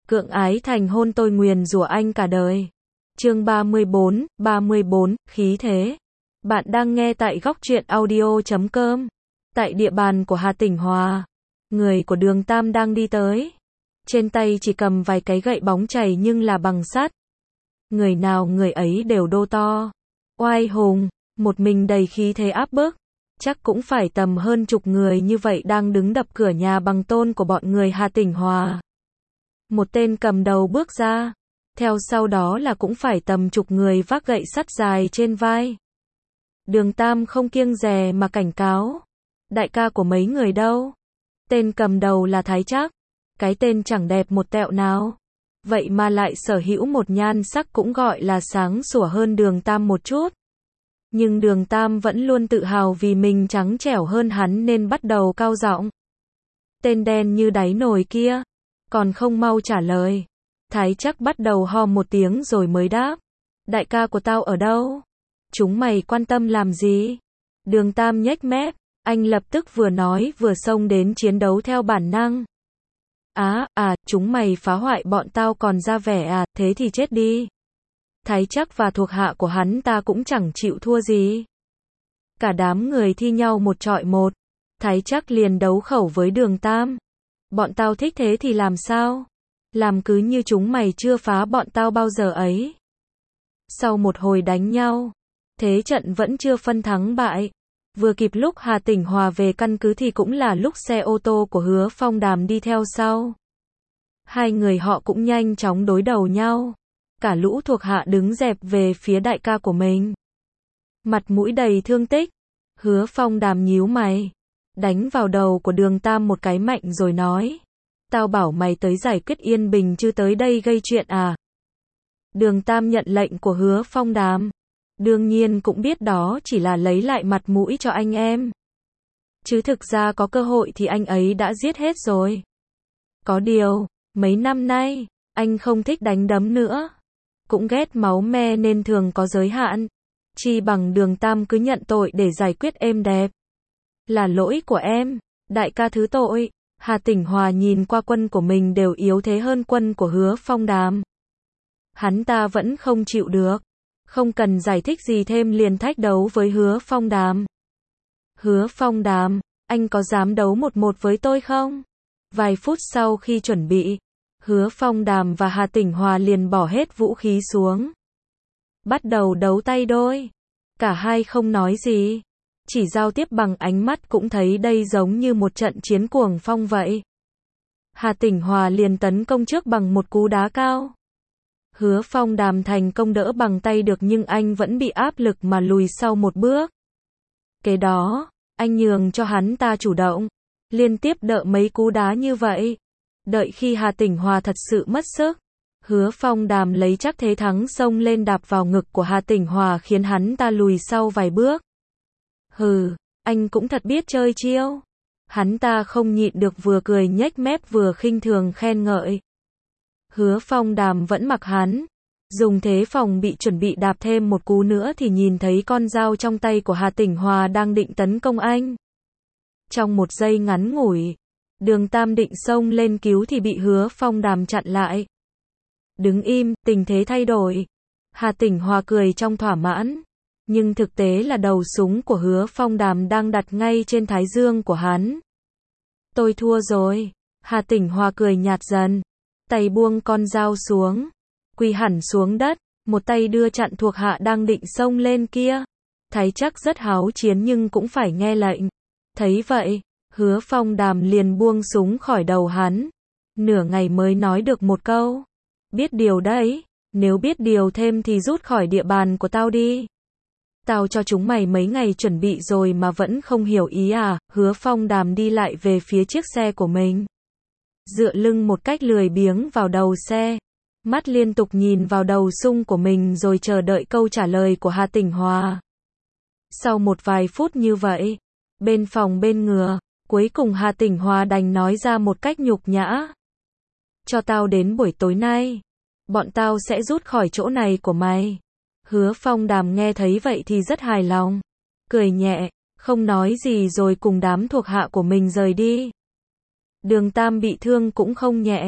Cưỡng ái thành hôn tôi nguyền rủa anh cả đời. Chương 34, khí thế. Bạn đang nghe tại góc truyện audio.com. Tại địa bàn của Hà Tỉnh Hòa, người của Đường Tam đang đi tới. Trên tay chỉ cầm vài cái gậy bóng chảy nhưng là bằng sắt. Người nào người ấy đều đô to, oai hùng, một mình đầy khí thế áp bức. Chắc cũng phải tầm hơn chục người như vậy đang đứng đập cửa nhà bằng tôn của bọn người Hà Tỉnh Hòa. Một tên cầm đầu bước ra, theo sau đó là cũng phải tầm chục người vác gậy sắt dài trên vai. Đường Tam không kiêng dè mà cảnh cáo. Đại ca của mấy người đâu? Tên cầm đầu là Thái Trác. Cái tên chẳng đẹp một tẹo nào. Vậy mà lại sở hữu một nhan sắc cũng gọi là sáng sủa hơn Đường Tam một chút. Nhưng Đường Tam vẫn luôn tự hào vì mình trắng trẻo hơn hắn nên bắt đầu cao giọng. Tên đen như đáy nồi kia, còn không mau trả lời. Thái Trác bắt đầu ho một tiếng rồi mới đáp. Đại ca của tao ở đâu? Chúng mày quan tâm làm gì? Đường Tam nhếch mép, anh lập tức vừa nói vừa xông đến chiến đấu theo bản năng. Chúng mày phá hoại bọn tao còn ra vẻ à, thế thì chết đi. Thái Trác và thuộc hạ của hắn ta cũng chẳng chịu thua gì. Cả đám người thi nhau một chọi một. Thái Trác liền đấu khẩu với Đường Tam. Bọn tao thích thế thì làm sao? Làm cứ như chúng mày chưa phá bọn tao bao giờ ấy. Sau một hồi đánh nhau, thế trận vẫn chưa phân thắng bại. Vừa kịp lúc Hà Tỉnh Hòa về căn cứ thì cũng là lúc xe ô tô của Hứa Phong Đàm đi theo sau. Hai người họ cũng nhanh chóng đối đầu nhau. Cả lũ thuộc hạ đứng dẹp về phía đại ca của mình. Mặt mũi đầy thương tích. Hứa Phong Đàm nhíu mày, đánh vào đầu của Đường Tam một cái mạnh rồi nói. Tao bảo mày tới giải quyết yên bình chứ tới đây gây chuyện à? Đường Tam nhận lệnh của Hứa Phong Đàm. Đương nhiên cũng biết đó chỉ là lấy lại mặt mũi cho anh em. Chứ thực ra có cơ hội thì anh ấy đã giết hết rồi. Có điều, mấy năm nay, anh không thích đánh đấm nữa. Cũng ghét máu me nên thường có giới hạn. Chi bằng Đường Tam cứ nhận tội để giải quyết êm đẹp. Là lỗi của em, đại ca thứ tội. Hà Tỉnh Hòa nhìn qua quân của mình đều yếu thế hơn quân của Hứa Phong Đàm. Hắn ta vẫn không chịu được. Không cần giải thích gì thêm liền thách đấu với Hứa Phong Đàm. Hứa Phong Đàm, anh có dám đấu 1-1 với tôi không? Vài phút sau khi chuẩn bị, Hứa Phong Đàm và Hà Tỉnh Hòa liền bỏ hết vũ khí xuống. Bắt đầu đấu tay đôi. Cả hai không nói gì. Chỉ giao tiếp bằng ánh mắt cũng thấy đây giống như một trận chiến cuồng phong vậy. Hà Tỉnh Hòa liền tấn công trước bằng một cú đá cao. Hứa Phong Đàm thành công đỡ bằng tay được nhưng anh vẫn bị áp lực mà lùi sau một bước. Kế đó, anh nhường cho hắn ta chủ động. Liên tiếp đỡ mấy cú đá như vậy. Đợi khi Hà Tỉnh Hòa thật sự mất sức, Hứa Phong Đàm lấy chắc thế thắng xông lên đạp vào ngực của Hà Tỉnh Hòa khiến hắn ta lùi sau vài bước. Hừ, anh cũng thật biết chơi chiêu. Hắn ta không nhịn được vừa cười nhếch mép vừa khinh thường khen ngợi. Hứa Phong Đàm vẫn mặc hắn. Dùng thế phòng bị chuẩn bị đạp thêm một cú nữa thì nhìn thấy con dao trong tay của Hà Tỉnh Hòa đang định tấn công anh. Trong một giây ngắn ngủi, Đường Tam định xông lên cứu thì bị Hứa Phong Đàm chặn lại. Đứng im, tình thế thay đổi. Hà Tỉnh Hòa cười trong thỏa mãn. Nhưng thực tế là đầu súng của Hứa Phong Đàm đang đặt ngay trên thái dương của hắn. Tôi thua rồi. Hà Tỉnh Hòa cười nhạt dần. Tay buông con dao xuống. Quỳ hẳn xuống đất. Một tay đưa chặn thuộc hạ đang định xông lên kia. Thái Trác rất háo chiến nhưng cũng phải nghe lệnh. Thấy vậy, Hứa Phong Đàm liền buông súng khỏi đầu hắn. Nửa ngày mới nói được một câu. Biết điều đấy. Nếu biết điều thêm thì rút khỏi địa bàn của tao đi. Tao cho chúng mày mấy ngày chuẩn bị rồi mà vẫn không hiểu ý à? Hứa Phong Đàm đi lại về phía chiếc xe của mình. Dựa lưng một cách lười biếng vào đầu xe. Mắt liên tục nhìn vào đầu sung của mình rồi chờ đợi câu trả lời của Hà Tỉnh Hòa. Sau một vài phút như vậy, bên phòng bên ngừa, cuối cùng Hà Tỉnh Hòa đành nói ra một cách nhục nhã. Cho tao đến buổi tối nay. Bọn tao sẽ rút khỏi chỗ này của mày. Hứa Phong Đàm nghe thấy vậy thì rất hài lòng. Cười nhẹ, không nói gì rồi cùng đám thuộc hạ của mình rời đi. Đường Tam bị thương cũng không nhẹ.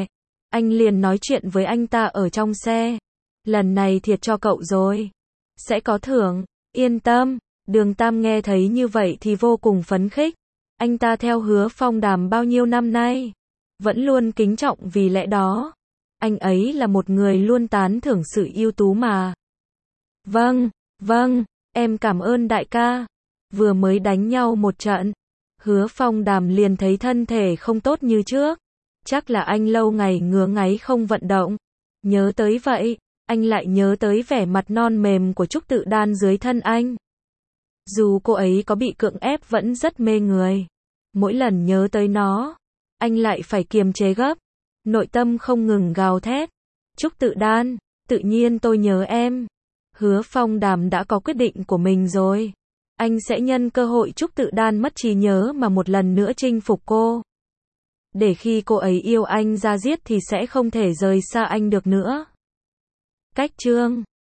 Anh liền nói chuyện với anh ta ở trong xe. Lần này thiệt cho cậu rồi. Sẽ có thưởng, yên tâm. Đường Tam nghe thấy như vậy thì vô cùng phấn khích. Anh ta theo Hứa Phong Đàm bao nhiêu năm nay, vẫn luôn kính trọng vì lẽ đó. Anh ấy là một người luôn tán thưởng sự ưu tú mà. Vâng, em cảm ơn đại ca. Vừa mới đánh nhau một trận, Hứa Phong Đàm liền thấy thân thể không tốt như trước. Chắc là anh lâu ngày ngứa ngáy không vận động. Nhớ tới vậy, anh lại nhớ tới vẻ mặt non mềm của Trúc Tự Đan dưới thân anh. Dù cô ấy có bị cưỡng ép vẫn rất mê người. Mỗi lần nhớ tới nó, anh lại phải kiềm chế gấp. Nội tâm không ngừng gào thét. Trúc Tự Đan, tự nhiên tôi nhớ em. Hứa Phong Đàm đã có quyết định của mình rồi. Anh sẽ nhân cơ hội Trúc Tự Đan mất trí nhớ mà một lần nữa chinh phục cô. Để khi cô ấy yêu anh ra giết thì sẽ không thể rời xa anh được nữa. Cách chương